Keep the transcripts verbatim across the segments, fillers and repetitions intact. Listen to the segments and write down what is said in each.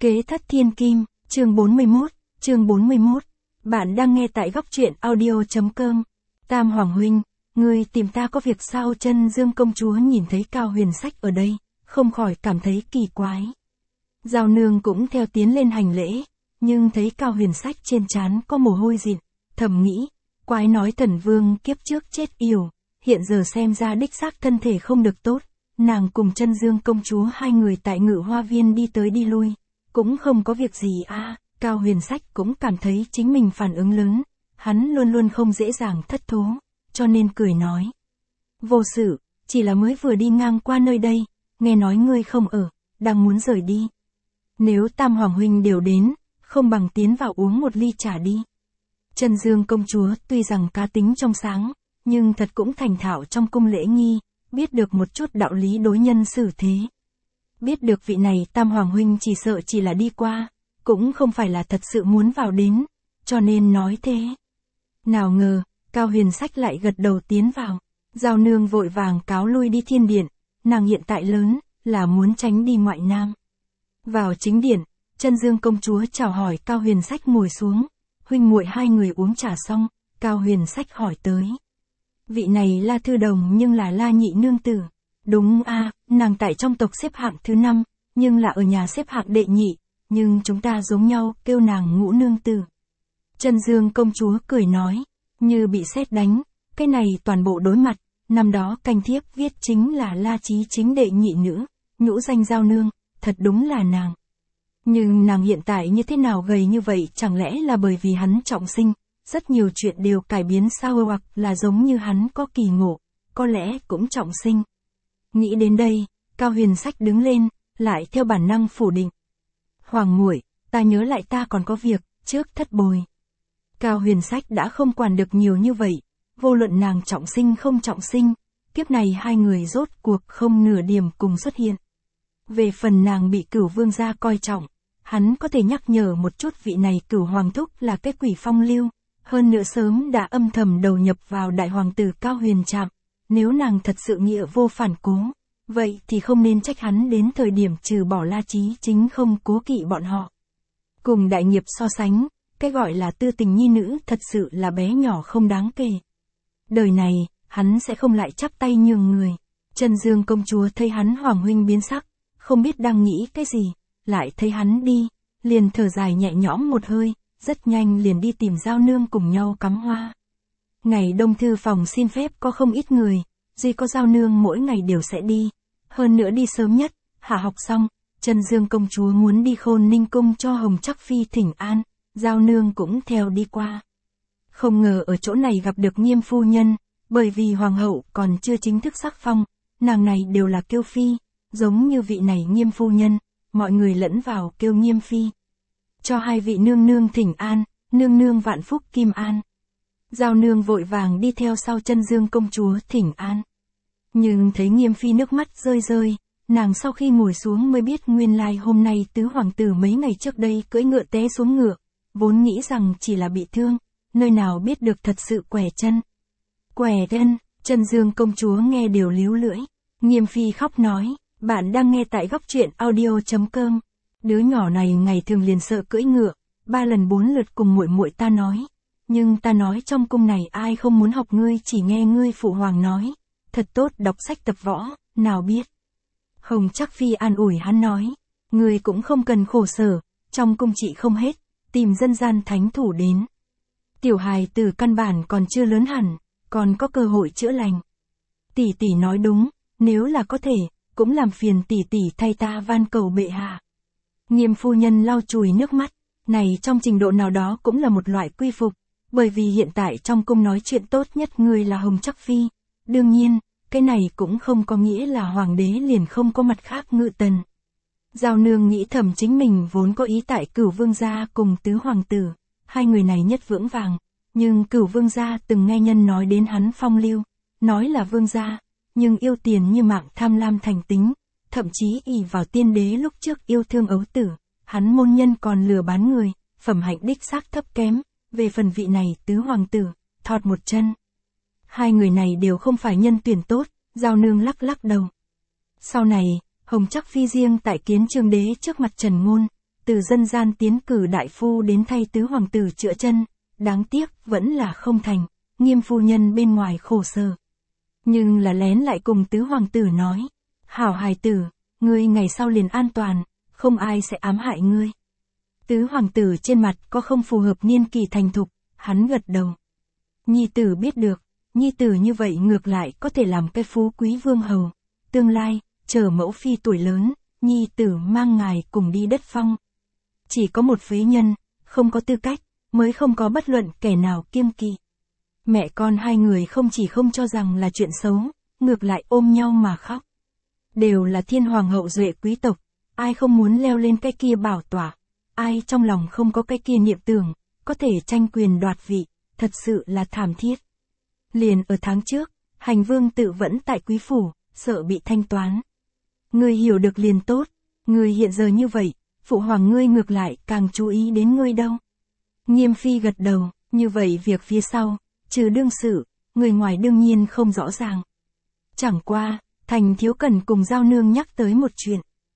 Kế thất thiên kim, chương bốn mươi mốt, chương bốn mươi mốt. Bạn đang nghe tại góc truyện audio.com. Tam Hoàng huynh, ngươi tìm ta có việc sao? Chân Dương công chúa nhìn thấy Cao Huyền Sách ở đây, không khỏi cảm thấy kỳ quái. Giao Nương cũng theo tiến lên hành lễ, nhưng thấy Cao Huyền Sách trên trán có mồ hôi dịn, thầm nghĩ, quái nói Thần Vương kiếp trước chết yểu, hiện giờ xem ra đích xác thân thể không được tốt. Nàng cùng Chân Dương công chúa hai người tại Ngự Hoa Viên đi tới đi lui, cũng không có việc gì à. Cao Huyền Sách cũng cảm thấy chính mình phản ứng lớn, hắn luôn luôn không dễ dàng thất thố, cho nên cười nói. Vô sự, chỉ là mới vừa đi ngang qua nơi đây, nghe nói ngươi không ở, đang muốn rời đi. Nếu Tam Hoàng huynh đều đến, không bằng tiến vào uống một ly trà đi. Chân Dương công chúa tuy rằng cá tính trong sáng, nhưng thật cũng thành thạo trong cung lễ nghi, biết được một chút đạo lý đối nhân xử thế. Biết được vị này Tam Hoàng huynh chỉ sợ chỉ là đi qua, cũng không phải là thật sự muốn vào đến, cho nên nói thế. Nào ngờ, Cao Huyền Sách lại gật đầu tiến vào, Giao Nương vội vàng cáo lui đi thiên điện, nàng hiện tại lớn, là muốn tránh đi ngoại nam. Vào chính điện, Chân Dương công chúa chào hỏi Cao Huyền Sách ngồi xuống, huynh muội hai người uống trà xong, Cao Huyền Sách hỏi tới. Vị này La Thư Đồng nhưng là La nhị nương tử. Đúng a, à, nàng tại trong tộc xếp hạng thứ năm, nhưng là ở nhà xếp hạng đệ nhị, nhưng chúng ta giống nhau, kêu nàng Ngũ nương tử. Chân Dương công chúa cười nói, như bị sét đánh, cái này toàn bộ đối mặt, năm đó canh thiếp viết chính là La Chí Chính đệ nhị nữ, nhũ danh Giao Nương, thật đúng là nàng. Nhưng nàng hiện tại như thế nào gầy như vậy, chẳng lẽ là bởi vì hắn trọng sinh, rất nhiều chuyện đều cải biến sao, hoặc là giống như hắn có kỳ ngộ, có lẽ cũng trọng sinh. Nghĩ đến đây, Cao Huyền Sách đứng lên, lại theo bản năng phủ định. Hoàng muội, ta nhớ lại ta còn có việc, trước thất bồi. Cao Huyền Sách đã không quản được nhiều như vậy, vô luận nàng trọng sinh không trọng sinh, kiếp này hai người rốt cuộc không nửa điểm cùng xuất hiện. Về phần nàng bị Cửu vương gia coi trọng, hắn có thể nhắc nhở một chút vị này Cửu hoàng thúc là cái quỷ phong lưu, hơn nữa sớm đã âm thầm đầu nhập vào đại hoàng tử Cao Huyền Trạm. Nếu nàng thật sự nghĩa vô phản cố, vậy thì không nên trách hắn đến thời điểm trừ bỏ La Chí Chính không cố kỵ bọn họ. Cùng đại nghiệp so sánh, cái gọi là tư tình nhi nữ thật sự là bé nhỏ không đáng kể. Đời này, hắn sẽ không lại chắp tay nhường người. Chân Dương công chúa thấy hắn Hoàng huynh biến sắc, không biết đang nghĩ cái gì, lại thấy hắn đi, liền thở dài nhẹ nhõm một hơi, rất nhanh liền đi tìm Giao Nương cùng nhau cắm hoa. Ngày đông thư phòng xin phép có không ít người, duy có Giao Nương mỗi ngày đều sẽ đi, hơn nữa đi sớm nhất, hạ học xong, Chân Dương công chúa muốn đi Khôn Ninh cung cho Hồng Trắc Phi thỉnh an, Giao Nương cũng theo đi qua. Không ngờ ở chỗ này gặp được Nghiêm phu nhân, bởi vì hoàng hậu còn chưa chính thức sắc phong, nàng này đều là kêu phi, giống như vị này Nghiêm phu nhân, mọi người lẫn vào kêu Nghiêm phi. Cho hai vị nương nương thỉnh an, nương nương vạn phúc kim an. Giao Nương vội vàng đi theo sau Chân Dương công chúa thỉnh an. Nhưng thấy Nghiêm phi nước mắt rơi rơi, nàng sau khi ngồi xuống mới biết nguyên lai hôm nay tứ hoàng tử mấy ngày trước đây cưỡi ngựa té xuống ngựa, vốn nghĩ rằng chỉ là bị thương, nơi nào biết được thật sự quẻ chân. Quẻ chân, Chân Dương công chúa nghe đều líu lưỡi. Nghiêm phi khóc nói, bạn đang nghe tại góc truyện audio.com. Đứa nhỏ này ngày thường liền sợ cưỡi ngựa, ba lần bốn lượt cùng muội muội ta nói. Nhưng ta nói trong cung này ai không muốn học ngươi, chỉ nghe ngươi phụ hoàng nói. Thật tốt đọc sách tập võ, nào biết. Hồng Trắc Phi an ủi hắn nói. Ngươi cũng không cần khổ sở, trong cung trị không hết, tìm dân gian thánh thủ đến. Tiểu hài từ căn bản còn chưa lớn hẳn, còn có cơ hội chữa lành. Tỷ tỷ nói đúng, nếu là có thể, cũng làm phiền tỷ tỷ thay ta van cầu bệ hạ. Nghiêm phu nhân lau chùi nước mắt, này trong trình độ nào đó cũng là một loại quy phục. Bởi vì hiện tại trong cung nói chuyện tốt nhất người là Hồng Trắc Phi. Đương nhiên, cái này cũng không có nghĩa là hoàng đế liền không có mặt khác ngự tần. Giao Nương nghĩ thầm chính mình vốn có ý tại Cửu vương gia cùng tứ hoàng tử, hai người này nhất vững vàng, nhưng Cửu vương gia từng nghe nhân nói đến hắn phong lưu, nói là vương gia, nhưng yêu tiền như mạng tham lam thành tính, thậm chí ỷ vào tiên đế lúc trước yêu thương ấu tử, hắn môn nhân còn lừa bán người, phẩm hạnh đích xác thấp kém. Về phần vị này tứ hoàng tử, thọt một chân. Hai người này đều không phải nhân tuyển tốt, Giao Nương lắc lắc đầu. Sau này, Hồng Trắc Phi riêng tại Kiến Chương đế trước mặt Trần Ngôn, từ dân gian tiến cử đại phu đến thay tứ hoàng tử chữa chân, đáng tiếc vẫn là không thành, Nghiêm phu nhân bên ngoài khổ sở. Nhưng là lén lại cùng tứ hoàng tử nói, hảo hài tử, ngươi ngày sau liền an toàn, không ai sẽ ám hại ngươi. Tứ hoàng tử trên mặt có không phù hợp niên kỳ thành thục, hắn gật đầu. Nhi tử biết được, nhi tử như vậy ngược lại có thể làm cái phú quý vương hầu. Tương lai, chờ mẫu phi tuổi lớn, nhi tử mang ngài cùng đi đất phong. Chỉ có một phế nhân, không có tư cách, mới không có bất luận kẻ nào kiêng kỵ. Mẹ con hai người không chỉ không cho rằng là chuyện xấu, ngược lại ôm nhau mà khóc. Đều là thiên hoàng hậu duệ quý tộc, ai không muốn leo lên cái kia bảo tọa, ai trong lòng không có cái kia niệm tưởng, có thể tranh quyền đoạt vị, thật sự là thảm thiết. Liền ở tháng trước, hành vương tự vẫn tại quý phủ, sợ bị thanh toán. Ngươi hiểu được liền tốt, ngươi hiện giờ như vậy, phụ hoàng ngươi ngược lại càng chú ý đến ngươi đâu. Nghiêm phi gật đầu, như vậy việc phía sau, trừ đương sự, người ngoài đương nhiên không rõ ràng. Chẳng qua, Thành Thiếu Cẩn cùng Giao Nương nhắc tới một chuyện.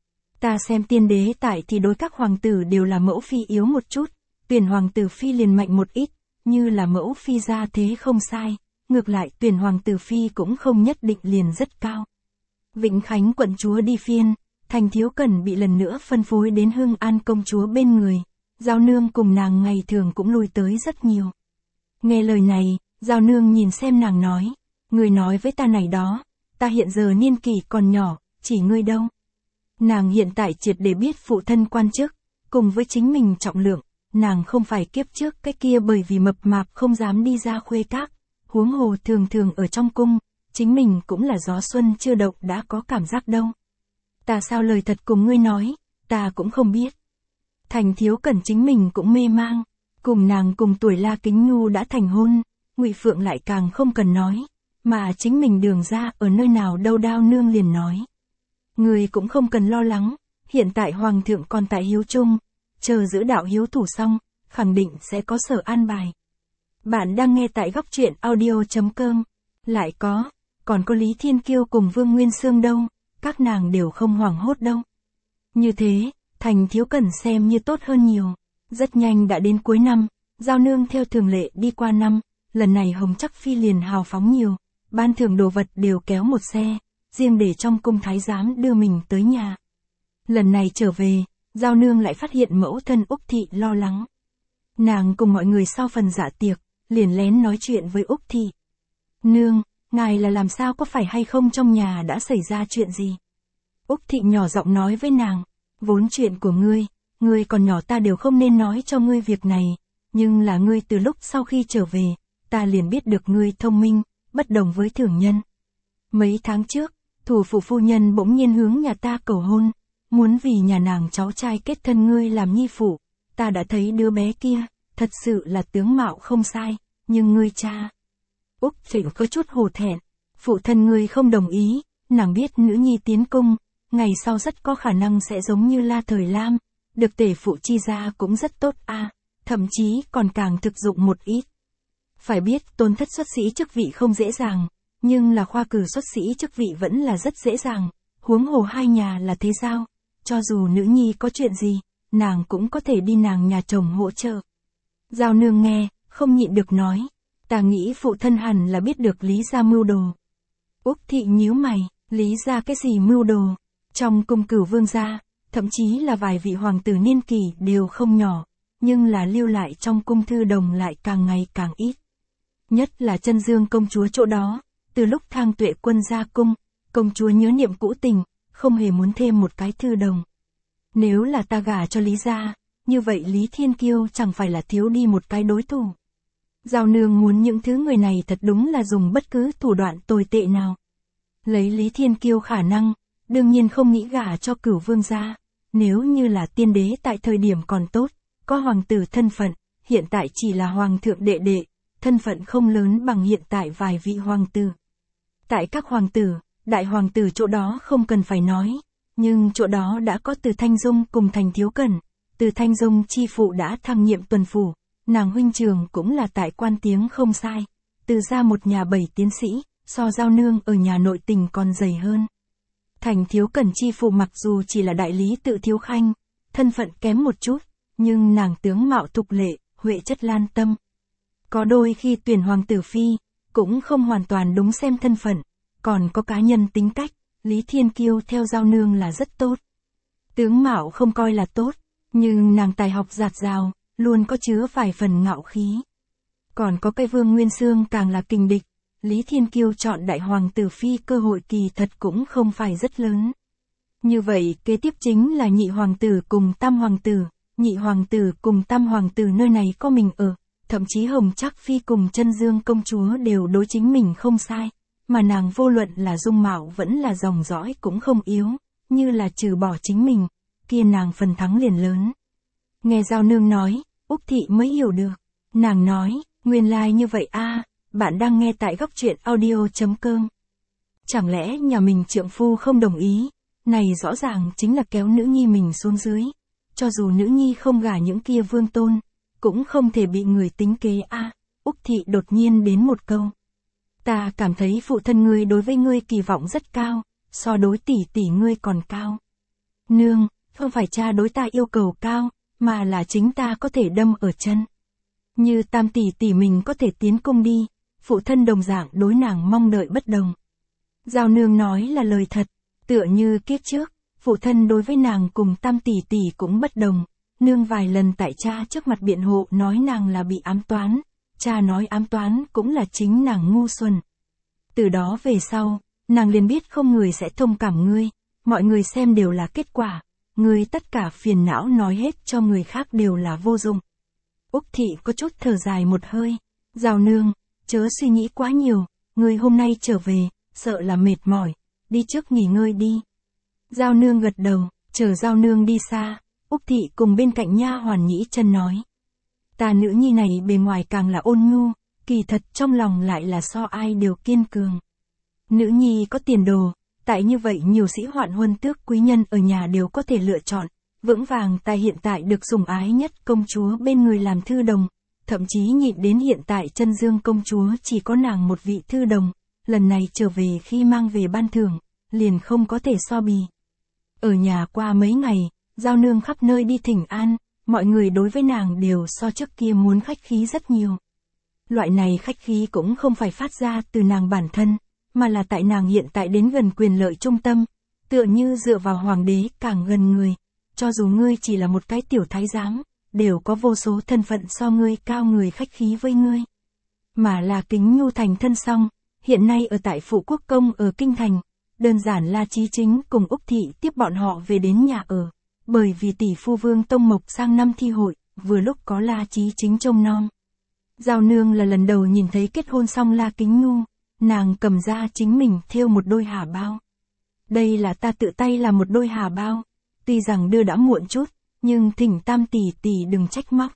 Ta xem tiên đế tại thì đối các hoàng tử đều là mẫu phi yếu một chút, tuyển hoàng tử phi liền mạnh một ít, như là mẫu phi ra thế không sai, ngược lại tuyển hoàng tử phi cũng không nhất định liền rất cao. Vĩnh Khánh quận chúa đi phiên, Thành Thiếu Cẩn bị lần nữa phân phối đến Hưng An công chúa bên người, Giao Nương cùng nàng ngày thường cũng lui tới rất nhiều. Nghe lời này, Giao Nương nhìn xem nàng nói, người nói với ta này đó, ta hiện giờ niên kỷ còn nhỏ, chỉ ngươi đâu. Nàng hiện tại triệt để biết phụ thân quan chức, cùng với chính mình trọng lượng, nàng không phải kiếp trước cái kia bởi vì mập mạp không dám đi ra khuê các, huống hồ thường thường ở trong cung, chính mình cũng là gió xuân chưa động đã có cảm giác đâu. Ta sao lời thật cùng ngươi nói, ta cũng không biết. Thành Thiếu Cẩn chính mình cũng mê mang, cùng nàng cùng tuổi La Kính Nhu đã thành hôn, Ngụy Phượng lại càng không cần nói, mà chính mình đường ra ở nơi nào đâu Đao Nương liền nói. Người cũng không cần lo lắng, hiện tại Hoàng thượng còn tại hiếu trung, chờ giữ đạo hiếu thủ xong, khẳng định sẽ có sở an bài. Bạn đang nghe tại góc truyện audio chấm com, lại có, còn có Lý Thiên Kiêu cùng Vương Nguyên Sương đâu, các nàng đều không hoảng hốt đâu. Như thế, Thành Thiếu Cẩn xem như tốt hơn nhiều, rất nhanh đã đến cuối năm, Giao Nương theo thường lệ đi qua năm, lần này Hồng Trắc Phi liền hào phóng nhiều, ban thưởng đồ vật đều kéo một xe, riêng để trong cung thái giám đưa mình tới nhà. Lần này trở về, Giao Nương lại phát hiện mẫu thân Úc Thị lo lắng. Nàng cùng mọi người sau phần dạ tiệc, liền lén nói chuyện với Úc Thị. Nương, ngài là làm sao có phải hay không trong nhà đã xảy ra chuyện gì? Úc Thị nhỏ giọng nói với nàng, vốn chuyện của ngươi, ngươi còn nhỏ ta đều không nên nói cho ngươi việc này, nhưng là ngươi từ lúc sau khi trở về, ta liền biết được ngươi thông minh, bất đồng với thường nhân. Mấy tháng trước, thủ phủ phu nhân bỗng nhiên hướng nhà ta cầu hôn, muốn vì nhà nàng cháu trai kết thân ngươi làm nhi phụ, ta đã thấy đứa bé kia, thật sự là tướng mạo không sai, nhưng ngươi cha. Úc Thị có chút hổ thẹn, phụ thân ngươi không đồng ý, nàng biết nữ nhi tiến cung, ngày sau rất có khả năng sẽ giống như La Thời Lam, được tể phụ chi ra cũng rất tốt a, à, thậm chí còn càng thực dụng một ít. Phải biết tôn thất xuất sĩ chức vị không dễ dàng, nhưng là khoa cử xuất sĩ chức vị vẫn là rất dễ dàng, huống hồ hai nhà là thế giao, cho dù nữ nhi có chuyện gì, nàng cũng có thể đi nàng nhà chồng hỗ trợ. Giao Nương nghe, không nhịn được nói, ta nghĩ phụ thân hẳn là biết được Lý gia mưu đồ. Úc Thị nhíu mày, Lý gia cái gì mưu đồ? Trong cung Cửu Vương gia, thậm chí là vài vị hoàng tử niên kỷ đều không nhỏ, nhưng là lưu lại trong cung thư đồng lại càng ngày càng ít. Nhất là Chân Dương công chúa chỗ đó, từ lúc Thang Tuệ Quân ra cung, công chúa nhớ niệm cũ tình, không hề muốn thêm một cái thư đồng. Nếu là ta gả cho Lý gia, như vậy Lý Thiên Kiêu chẳng phải là thiếu đi một cái đối thủ. Giao Nương muốn những thứ người này thật đúng là dùng bất cứ thủ đoạn tồi tệ nào. Lấy Lý Thiên Kiêu khả năng, đương nhiên không nghĩ gả cho Cửu Vương gia, nếu như là tiên đế tại thời điểm còn tốt, có hoàng tử thân phận, hiện tại chỉ là hoàng thượng đệ đệ, thân phận không lớn bằng hiện tại vài vị hoàng tử. Tại các hoàng tử, đại hoàng tử chỗ đó không cần phải nói, nhưng chỗ đó đã có Từ Thanh Dung cùng Thành Thiếu Cẩn, Từ Thanh Dung chi phụ đã thăng nhiệm tuần phủ, nàng huynh trường cũng là tại quan tiếng không sai, từ ra một nhà bảy tiến sĩ, so Giao Nương ở nhà nội tình còn dày hơn. Thành Thiếu Cẩn chi phụ mặc dù chỉ là đại lý tự Thiếu Khanh, thân phận kém một chút, nhưng nàng tướng mạo thục lệ, huệ chất lan tâm. Có đôi khi tuyển hoàng tử phi, cũng không hoàn toàn đúng xem thân phận, còn có cá nhân tính cách, Lý Thiên Kiêu theo Giao Nương là rất tốt. Tướng mạo không coi là tốt, nhưng nàng tài học dạt dào, luôn có chứa vài phần ngạo khí. Còn có cái Vương Nguyên Xương càng là kình địch, Lý Thiên Kiêu chọn đại hoàng tử phi cơ hội kỳ thật cũng không phải rất lớn. Như vậy kế tiếp chính là nhị hoàng tử cùng tam hoàng tử, nhị hoàng tử cùng tam hoàng tử nơi này có mình ở, thậm chí Hồng Trác Phi cùng Chân Dương công chúa đều đối chính mình không sai, mà nàng vô luận là dung mạo vẫn là dòng dõi cũng không yếu, như là trừ bỏ chính mình, kia nàng phần thắng liền lớn. Nghe Giao Nương nói, Úc Thị mới hiểu được, nàng nói, nguyên lai like như vậy a, bạn đang nghe tại góc truyện audio chấm com. Chẳng lẽ nhà mình trượng phu không đồng ý, này rõ ràng chính là kéo nữ nhi mình xuống dưới, cho dù nữ nhi không gả những kia vương tôn, cũng không thể bị người tính kế a. À, Úc Thị đột nhiên đến một câu. Ta cảm thấy phụ thân ngươi đối với ngươi kỳ vọng rất cao, so đối tỷ tỷ ngươi còn cao. Nương, không phải cha đối ta yêu cầu cao, mà là chính ta có thể đâm ở chân. Như tam tỷ tỷ mình có thể tiến cung đi, phụ thân đồng dạng đối nàng mong đợi bất đồng. Giao Nương nói là lời thật, tựa như kiếp trước, phụ thân đối với nàng cùng tam tỷ tỷ cũng bất đồng. Nương vài lần tại cha trước mặt biện hộ nói nàng là bị ám toán, cha nói ám toán cũng là chính nàng ngu xuẩn. Từ đó về sau, nàng liền biết không người sẽ thông cảm ngươi, mọi người xem đều là kết quả, ngươi tất cả phiền não nói hết cho người khác đều là vô dụng. Úc Thị có chút thở dài một hơi, Giao Nương, chớ suy nghĩ quá nhiều, ngươi hôm nay trở về, sợ là mệt mỏi, đi trước nghỉ ngơi đi. Giao Nương gật đầu, chờ Giao Nương đi xa, Úc Thị cùng bên cạnh nha hoàn Nhĩ Chân nói. Ta nữ nhi này bề ngoài càng là ôn nhu, kỳ thật trong lòng lại là so ai đều kiên cường. Nữ nhi có tiền đồ, tại như vậy nhiều sĩ hoạn huân tước quý nhân ở nhà đều có thể lựa chọn, vững vàng tại hiện tại được sủng ái nhất công chúa bên người làm thư đồng, thậm chí nhịn đến hiện tại Chân Dương công chúa chỉ có nàng một vị thư đồng, lần này trở về khi mang về ban thưởng, liền không có thể so bì. Ở nhà qua mấy ngày, Giao Nương khắp nơi đi thỉnh an, mọi người đối với nàng đều so trước kia muốn khách khí rất nhiều. Loại này khách khí cũng không phải phát ra từ nàng bản thân, mà là tại nàng hiện tại đến gần quyền lợi trung tâm, tựa như dựa vào hoàng đế càng gần người, cho dù ngươi chỉ là một cái tiểu thái giám, đều có vô số thân phận so ngươi cao người khách khí với ngươi. Mà là Kính Nhu thành thân xong, hiện nay ở tại Phụ Quốc Công ở Kinh Thành, đơn giản là Chí Chính cùng Úc Thị tiếp bọn họ về đến nhà ở. Bởi vì tỷ phu Vương Tông Mộc sang năm thi hội, vừa lúc có La Chí Chính trông nom. Giao Nương là lần đầu nhìn thấy kết hôn xong La Kính Nhu, nàng cầm ra chính mình thêu một đôi hà bao. Đây là ta tự tay làm một đôi hà bao, tuy rằng đưa đã muộn chút, nhưng thỉnh tam tỷ tỷ đừng trách móc.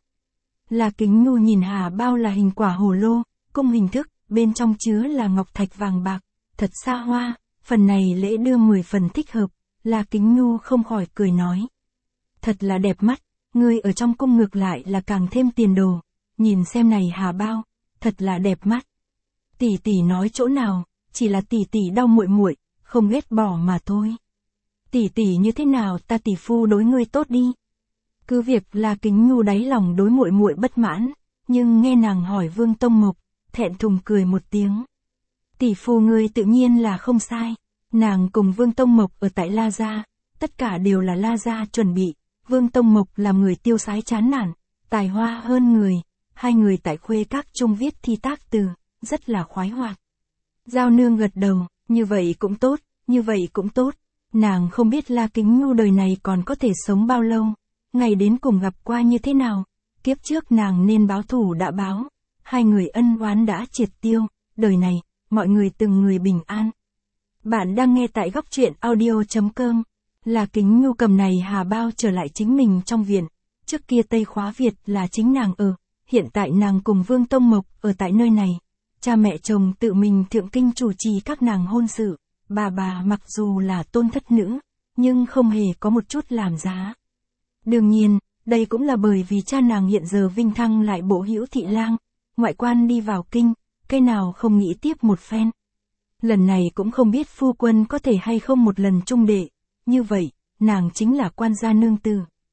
La Kính Nhu nhìn hà bao là hình quả hồ lô, cung hình thức, bên trong chứa là ngọc thạch vàng bạc, thật xa hoa, phần này lễ đưa mười phần thích hợp, La Kính Nhu không khỏi cười nói. Thật là đẹp mắt, ngươi ở trong cung ngược lại là càng thêm tiền đồ, nhìn xem này hà bao, thật là đẹp mắt. Tỷ tỷ nói chỗ nào, chỉ là tỷ tỷ đau muội muội, không ghét bỏ mà thôi. Tỷ tỷ như thế nào ta tỷ phu đối ngươi tốt đi. Cứ việc là Kính Nhu đáy lòng đối muội muội bất mãn, nhưng nghe nàng hỏi Vương Tông Mộc, thẹn thùng cười một tiếng. Tỷ phu ngươi tự nhiên là không sai, nàng cùng Vương Tông Mộc ở tại La Gia, tất cả đều là La Gia chuẩn bị. Vương Tông Mộc làm người tiêu sái chán nản, tài hoa hơn người, hai người tại Khuê Các chung viết thi tác từ, rất là khoái hoạt. Giao Nương gật đầu, như vậy cũng tốt, như vậy cũng tốt, nàng không biết La Kính Nhu đời này còn có thể sống bao lâu, ngày đến cùng gặp qua như thế nào, kiếp trước nàng nên báo thù đã báo, hai người ân oán đã triệt tiêu, đời này, mọi người từng người bình an. Bạn đang nghe tại góc truyện audio chấm com. Là Kính Nhu cầm này hà bao trở lại chính mình trong viện, trước kia Tây Khóa Việt là chính nàng ở, hiện tại nàng cùng Vương Tông Mộc ở tại nơi này, cha mẹ chồng tự mình thượng kinh chủ trì các nàng hôn sự, bà bà mặc dù là tôn thất nữ, nhưng không hề có một chút làm giá. Đương nhiên, đây cũng là bởi vì cha nàng hiện giờ vinh thăng lại bộ hữu thị lang, ngoại quan đi vào kinh, cái nào không nghĩ tiếp một phen. Lần này cũng không biết phu quân có thể hay không một lần trung đệ. Như vậy, nàng chính là quan gia nương tử.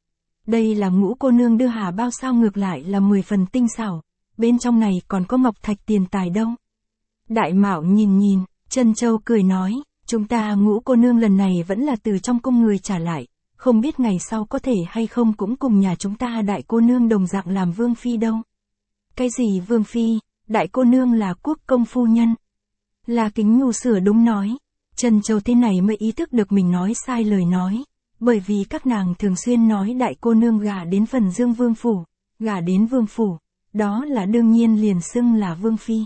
đây là Ngũ cô nương đưa hà bao sao ngược lại là mười phần tinh xảo, bên trong này còn có ngọc thạch tiền tài đâu. Đại Mạo nhìn nhìn, Trân Châu cười nói, chúng ta Ngũ cô nương lần này vẫn là từ trong cung người trả lại, không biết ngày sau có thể hay không cũng cùng nhà chúng ta Đại cô nương đồng dạng làm vương phi đâu. Cái gì vương phi, Đại cô nương là quốc công phu nhân. La Kính Nhu sửa đúng nói. Trân Châu thế này mới ý thức được mình nói sai lời nói, bởi vì các nàng thường xuyên nói Đại cô nương gả đến phần Dương vương phủ, gả đến vương phủ, đó là đương nhiên liền xưng là vương phi.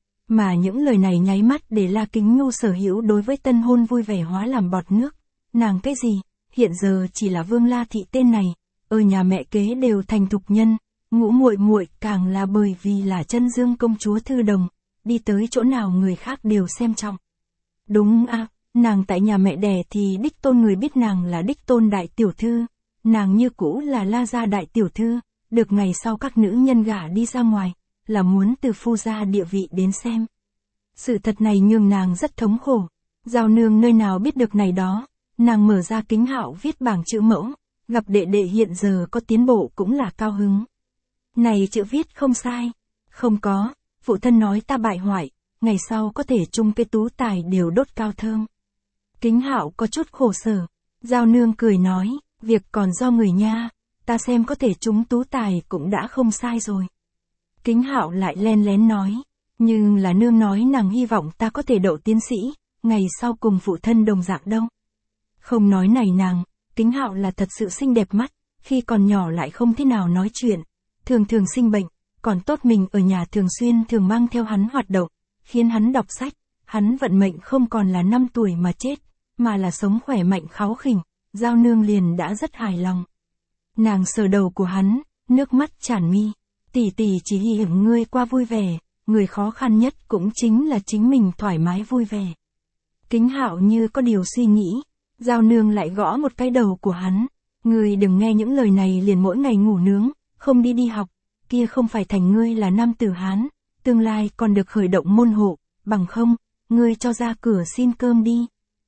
Mà những lời này nháy mắt để La Kính Nhu sở hữu đối với tân hôn vui vẻ hóa làm bọt nước. Nàng cái gì, hiện giờ chỉ là Vương La thị tên này, ở nhà mẹ kế đều thành thục nhân, Ngũ muội muội càng là bởi vì là Chân Dương công chúa thư đồng, đi tới chỗ nào người khác đều xem trọng. Đúng à, nàng tại nhà mẹ đẻ thì đích tôn người biết nàng là đích tôn đại tiểu thư, nàng như cũ là La gia đại tiểu thư, được ngày sau các nữ nhân gả đi ra ngoài, là muốn từ phu gia địa vị đến xem. Sự thật này nhường nàng rất thống khổ, Giao nương nơi nào biết được này đó, nàng mở ra kính hạo viết bảng chữ mẫu, gặp đệ đệ hiện giờ có tiến bộ cũng là cao hứng. Này chữ viết không sai, không có, phụ thân nói ta bại hoại, ngày sau có thể chung cái tú tài đều đốt cao thơm. Kính hạo có chút khổ sở, Giao nương cười nói, việc còn do người nha, ta xem có thể chúng tú tài cũng đã không sai rồi. Kính hạo lại len lén nói, nhưng là nương nói nàng hy vọng ta có thể đậu tiến sĩ, ngày sau cùng phụ thân đồng dạng đâu. Không nói này nàng, Kính hạo là thật sự xinh đẹp mắt, khi còn nhỏ lại không thế nào nói chuyện, thường thường sinh bệnh, còn tốt mình ở nhà thường xuyên thường mang theo hắn hoạt động, khiến hắn đọc sách, hắn vận mệnh không còn là năm tuổi mà chết, mà là sống khỏe mạnh kháu khỉnh, Giao nương liền đã rất hài lòng. Nàng sờ đầu của hắn, nước mắt tràn mi, tỷ tỷ chỉ hy vọng ngươi qua vui vẻ, người khó khăn nhất cũng chính là chính mình thoải mái vui vẻ. Kính hạo như có điều suy nghĩ, Giao nương lại gõ một cái đầu của hắn, ngươi đừng nghe những lời này liền mỗi ngày ngủ nướng, không đi đi học, kia không phải thành ngươi là nam tử Hán, tương lai còn được khởi động môn hộ, bằng không, ngươi cho ra cửa xin cơm đi.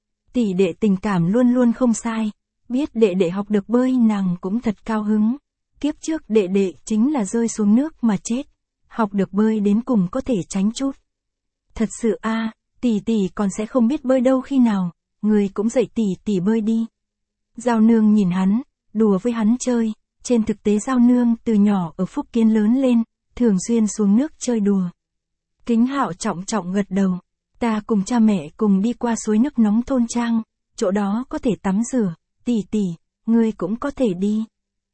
Tỷ đệ tình cảm luôn luôn không sai, biết đệ đệ học được bơi nàng cũng thật cao hứng, kiếp trước đệ đệ chính là rơi xuống nước mà chết, học được bơi đến cùng có thể tránh chút. Thật sự a, tỷ tỷ còn sẽ không biết bơi đâu khi nào, người cũng dạy tỷ tỷ bơi đi. Giao nương nhìn hắn, đùa với hắn chơi, trên thực tế Giao nương từ nhỏ ở Phúc Kiến lớn lên, thường xuyên xuống nước chơi đùa. Kính hạo trọng trọng gật đầu, ta cùng cha mẹ cùng đi qua suối nước nóng thôn trang, chỗ đó có thể tắm rửa, tỷ tỷ, ngươi cũng có thể đi.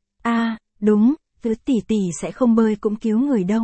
A, đúng, thứ tỷ tỷ sẽ không bơi cũng cứu người đâu.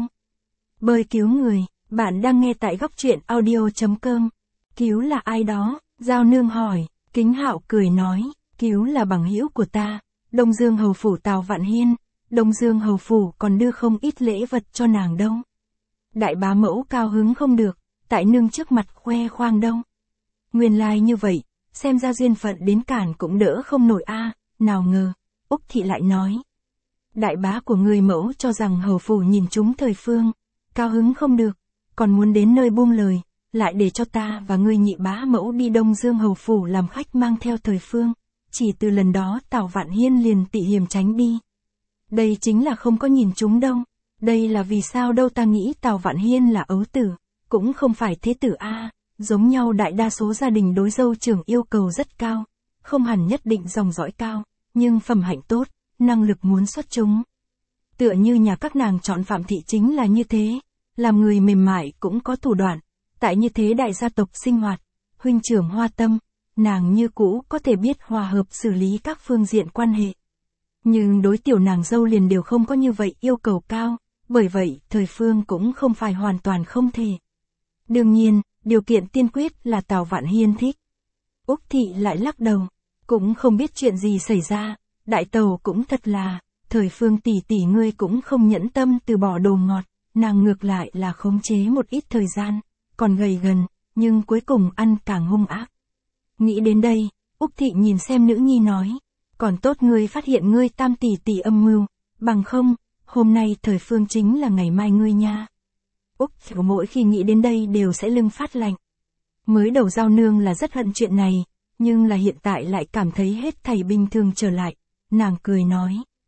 Bơi cứu người, bạn đang nghe tại góc truyện audio chấm com. Cứu là ai đó? Giao nương hỏi, Kính hạo cười nói, cứu là bằng hữu của ta, Đông Dương hầu phủ Tào Vạn Hiên, Đông Dương hầu phủ còn đưa không ít lễ vật cho nàng đâu. Đại bá mẫu cao hứng không được, tại nương trước mặt khoe khoang đâu. Nguyên lai like như vậy, xem ra duyên phận đến cản cũng đỡ không nổi a, à, nào ngờ, Úc thị lại nói. Đại bá của người mẫu cho rằng hầu phủ nhìn chúng thời phương, cao hứng không được, còn muốn đến nơi buông lời, lại để cho ta và người nhị bá mẫu đi Đông Dương hầu phủ làm khách mang theo thời phương, chỉ từ lần đó Tào Vạn Hiên liền tị hiềm tránh đi. Đây chính là không có nhìn chúng đâu, đây là vì sao đâu ta nghĩ Tào Vạn Hiên là ấu tử, cũng không phải thế tử a, giống nhau đại đa số gia đình đối dâu trưởng yêu cầu rất cao, không hẳn nhất định dòng dõi cao, nhưng phẩm hạnh tốt, năng lực muốn xuất chúng. Tựa như nhà các nàng chọn Phạm thị chính là như thế, làm người mềm mại cũng có thủ đoạn, tại như thế đại gia tộc sinh hoạt, huynh trưởng hoa tâm, nàng như cũ có thể biết hòa hợp xử lý các phương diện quan hệ. Nhưng đối tiểu nàng dâu liền đều không có như vậy yêu cầu cao, bởi vậy thời phương cũng không phải hoàn toàn không thể. Đương nhiên, điều kiện tiên quyết là Tào Vạn Hiên thích. Úc thị lại lắc đầu, cũng không biết chuyện gì xảy ra, đại tàu cũng thật là, thời phương tỷ tỷ ngươi cũng không nhẫn tâm từ bỏ đồ ngọt, nàng ngược lại là khống chế một ít thời gian, còn gầy gần, nhưng cuối cùng ăn càng hung ác. Nghĩ đến đây, Úc thị nhìn xem nữ nhi nói, còn tốt ngươi phát hiện ngươi tam tỷ tỷ âm mưu, bằng không, hôm nay thời phương chính là ngày mai ngươi nha. Úc thị mỗi khi nghĩ đến đây đều sẽ lưng phát lạnh. Mới đầu Giao nương là rất hận chuyện này, nhưng là hiện tại lại cảm thấy hết thảy bình thường trở lại, nàng cười nói.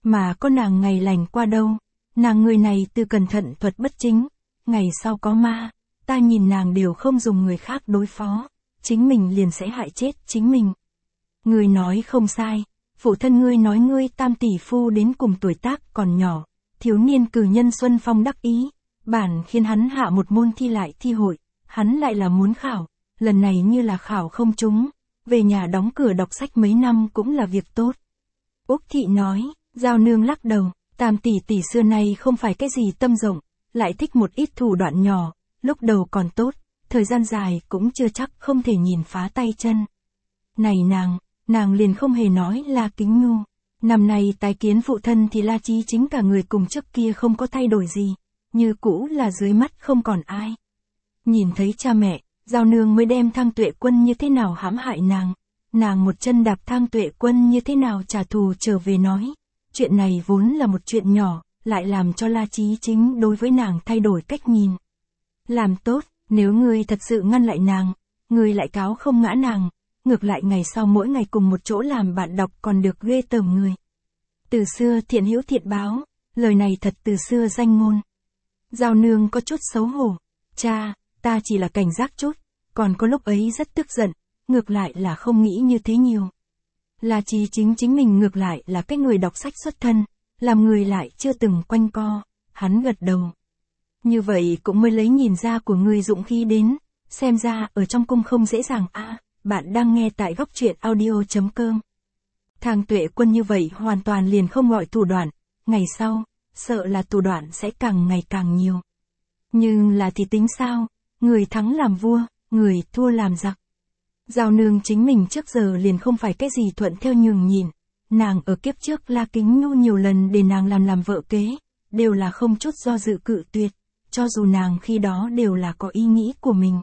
Mà có nàng ngày lành qua đâu, nàng người này từ cẩn thận thuật bất chính, ngày sau có ma, ta nhìn nàng đều không dùng người khác đối phó, chính mình liền sẽ hại chết chính mình. Ngươi nói không sai, phụ thân ngươi nói ngươi tam tỷ phu đến cùng tuổi tác còn nhỏ, thiếu niên cử nhân Xuân Phong đắc ý, bản khiến hắn hạ một môn thi lại thi hội, hắn lại là muốn khảo, lần này như là khảo không trúng, về nhà đóng cửa đọc sách mấy năm cũng là việc tốt. Úc Thị nói, Giao Nương lắc đầu, tam tỷ tỷ xưa nay không phải cái gì tâm rộng, lại thích một ít thủ đoạn nhỏ, lúc đầu còn tốt, thời gian dài cũng chưa chắc không thể nhìn phá tay chân. Này nàng, nàng liền không hề nói La Kính ngu. Năm nay tái kiến phụ thân thì La Chí Chính cả người cùng trước kia không có thay đổi gì, như cũ là dưới mắt không còn ai. Nhìn thấy cha mẹ, Giao Nương mới đem Thang Tuệ Quân như thế nào hãm hại nàng, nàng một chân đạp Thang Tuệ Quân như thế nào trả thù trở về nói. Chuyện này vốn là một chuyện nhỏ, lại làm cho La Chí Chính đối với nàng thay đổi cách nhìn. Làm tốt, nếu ngươi thật sự ngăn lại nàng, ngươi lại cáo không ngã nàng, ngược lại ngày sau mỗi ngày cùng một chỗ làm bạn đọc còn được ghê tởm người. Từ xưa thiện hữu thiện báo, lời này thật từ xưa danh ngôn. Giao Nương có chút xấu hổ, cha, ta chỉ là cảnh giác chút, còn có lúc ấy rất tức giận, ngược lại là không nghĩ như thế nhiều. La Chí Chính chính mình ngược lại là cái người đọc sách xuất thân, làm người lại chưa từng quanh co, hắn gật đầu. Như vậy cũng mới lấy nhìn ra của người dũng khí đến, xem ra ở trong cung không dễ dàng a. À, bạn đang nghe tại góc truyện audio chấm com. Thang Tuệ Quân như vậy hoàn toàn liền không gọi thủ đoạn, ngày sau, sợ là thủ đoạn sẽ càng ngày càng nhiều. Nhưng là thì tính sao, người thắng làm vua, người thua làm giặc. Giao Nương chính mình trước giờ liền không phải cái gì thuận theo nhường nhịn, nàng ở kiếp trước La Kính Nhu nhiều lần để nàng làm làm vợ kế, đều là không chút do dự cự tuyệt, cho dù nàng khi đó đều là có ý nghĩ của mình.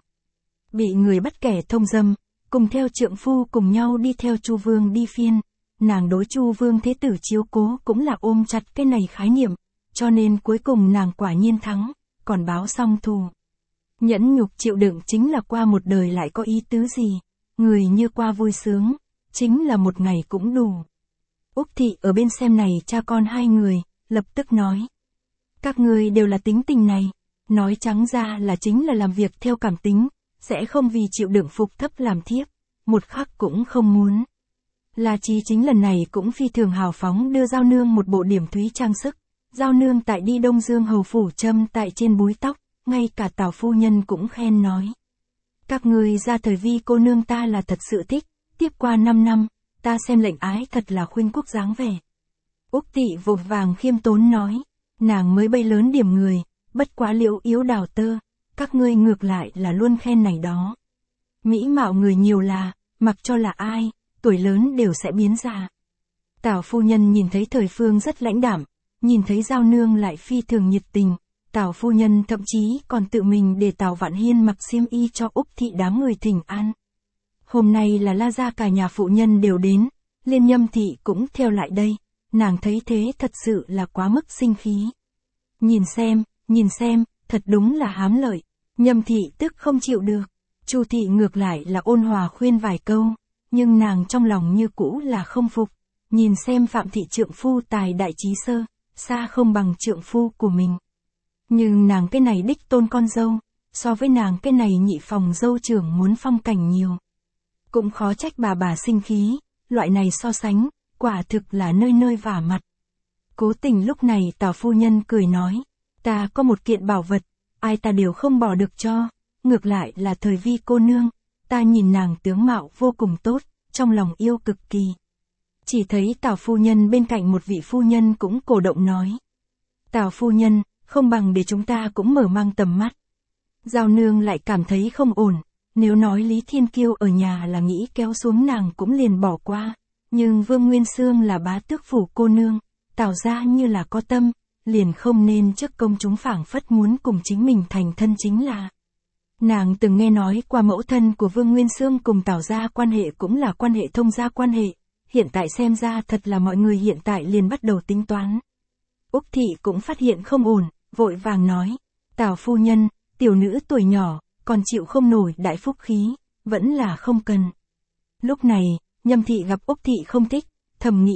Bị người bắt kẻ thông dâm, cùng theo trượng phu cùng nhau đi theo Chu Vương đi phiên, nàng đối Chu Vương Thế Tử chiếu cố cũng là ôm chặt cái này khái niệm, cho nên cuối cùng nàng quả nhiên thắng, còn báo xong thù. Nhẫn nhục chịu đựng chính là qua một đời lại có ý tứ gì, người như qua vui sướng, chính là một ngày cũng đủ. Úc Thị ở bên xem này cha con hai người, lập tức nói. Các người đều là tính tình này, nói trắng ra là chính là làm việc theo cảm tính, sẽ không vì chịu đựng phục thấp làm thiếp, một khắc cũng không muốn. La Chí Chính lần này cũng phi thường hào phóng đưa Giao Nương một bộ điểm thúy trang sức, Giao Nương tại đi Đông Dương hầu phủ châm tại trên búi tóc, ngay cả Tào phu nhân cũng khen nói. Các người ra thời vi cô nương ta là thật sự thích, tiếp qua năm năm, ta xem lệnh ái thật là khuynh quốc dáng vẻ. Úc Thị vội vàng khiêm tốn nói, nàng mới bay lớn điểm người, bất quá liễu yếu đào tơ, các ngươi ngược lại là luôn khen này đó. Mỹ mạo người nhiều là, mặc cho là ai, tuổi lớn đều sẽ biến già. Tào phu nhân nhìn thấy Thời Phương rất lãnh đạm, nhìn thấy Giao Nương lại phi thường nhiệt tình, Tào phu nhân thậm chí còn tự mình để Tào Vạn Hiên mặc xiêm y cho Úc Thị đám người thỉnh an. Hôm nay là La gia cả nhà phụ nhân đều đến, Liên Nhâm Thị cũng theo lại đây, nàng thấy thế thật sự là quá mức sinh khí. Nhìn xem, nhìn xem, thật đúng là hám lợi. Nhâm Thị tức không chịu được, Chu Thị ngược lại là ôn hòa khuyên vài câu, nhưng nàng trong lòng như cũ là không phục, nhìn xem Phạm Thị trượng phu tài đại trí sơ, xa không bằng trượng phu của mình. Nhưng nàng cái này đích tôn con dâu, so với nàng cái này nhị phòng dâu trưởng muốn phong cảnh nhiều. Cũng khó trách bà bà sinh khí, loại này so sánh, quả thực là nơi nơi vả mặt. Cố tình lúc này Tào phu nhân cười nói, ta có một kiện bảo vật, ai ta đều không bỏ được cho, ngược lại là Thời vi cô nương, ta nhìn nàng tướng mạo vô cùng tốt, trong lòng yêu cực kỳ. Chỉ thấy Tào phu nhân bên cạnh một vị phu nhân cũng cổ động nói. Tào phu nhân, không bằng để chúng ta cũng mở mang tầm mắt. Giao Nương lại cảm thấy không ổn, nếu nói Lý Thiên Kiêu ở nhà là nghĩ kéo xuống nàng cũng liền bỏ qua, nhưng Vương Nguyên Xương là bá tước phủ cô nương, Tào gia như là có tâm, liền không nên trước công chúng phảng phất muốn cùng chính mình thành thân chính là. Nàng từng nghe nói qua mẫu thân của Vương Nguyên Xương cùng Tào gia quan hệ cũng là quan hệ thông gia quan hệ, hiện tại xem ra thật là mọi người hiện tại liền bắt đầu tính toán. Úc Thị cũng phát hiện không ổn, vội vàng nói, Tào phu nhân, tiểu nữ tuổi nhỏ, còn chịu không nổi đại phúc khí, vẫn là không cần. Lúc này, Nhâm Thị gặp Úc Thị không thích, thầm nghĩ,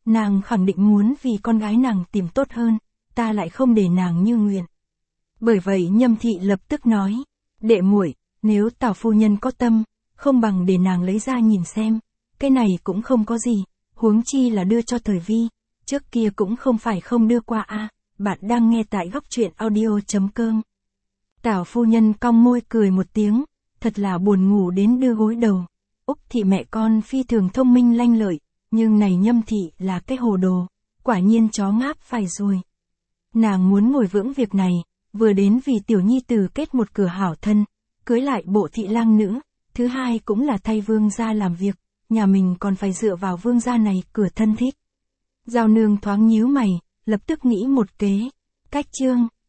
Nàng khẳng định muốn vì con gái nàng tìm tốt hơn, ta lại không để nàng như nguyện. Bởi vậy Nhâm thị lập tức nói, đệ muội, nếu Tào phu nhân có tâm, không bằng để nàng lấy ra nhìn xem, cái này cũng không có gì, huống chi là đưa cho Thời Vi, trước kia cũng không phải không đưa qua a. À, bạn đang nghe tại góc truyện audio.com. Tào phu nhân cong môi cười một tiếng, thật là buồn ngủ đến đưa gối đầu. Úc thị mẹ con phi thường thông minh lanh lợi, nhưng này Nhâm thị là cái hồ đồ, quả nhiên chó ngáp phải rồi. Nàng muốn ngồi vững việc này, vừa đến vì tiểu nhi tử kết một cửa hảo thân, cưới lại bộ thị lang nữ, thứ hai cũng là thay vương gia làm việc, nhà mình còn phải dựa vào vương gia này cửa thân thích. Giao nương thoáng nhíu mày, lập tức nghĩ một kế, cách chương.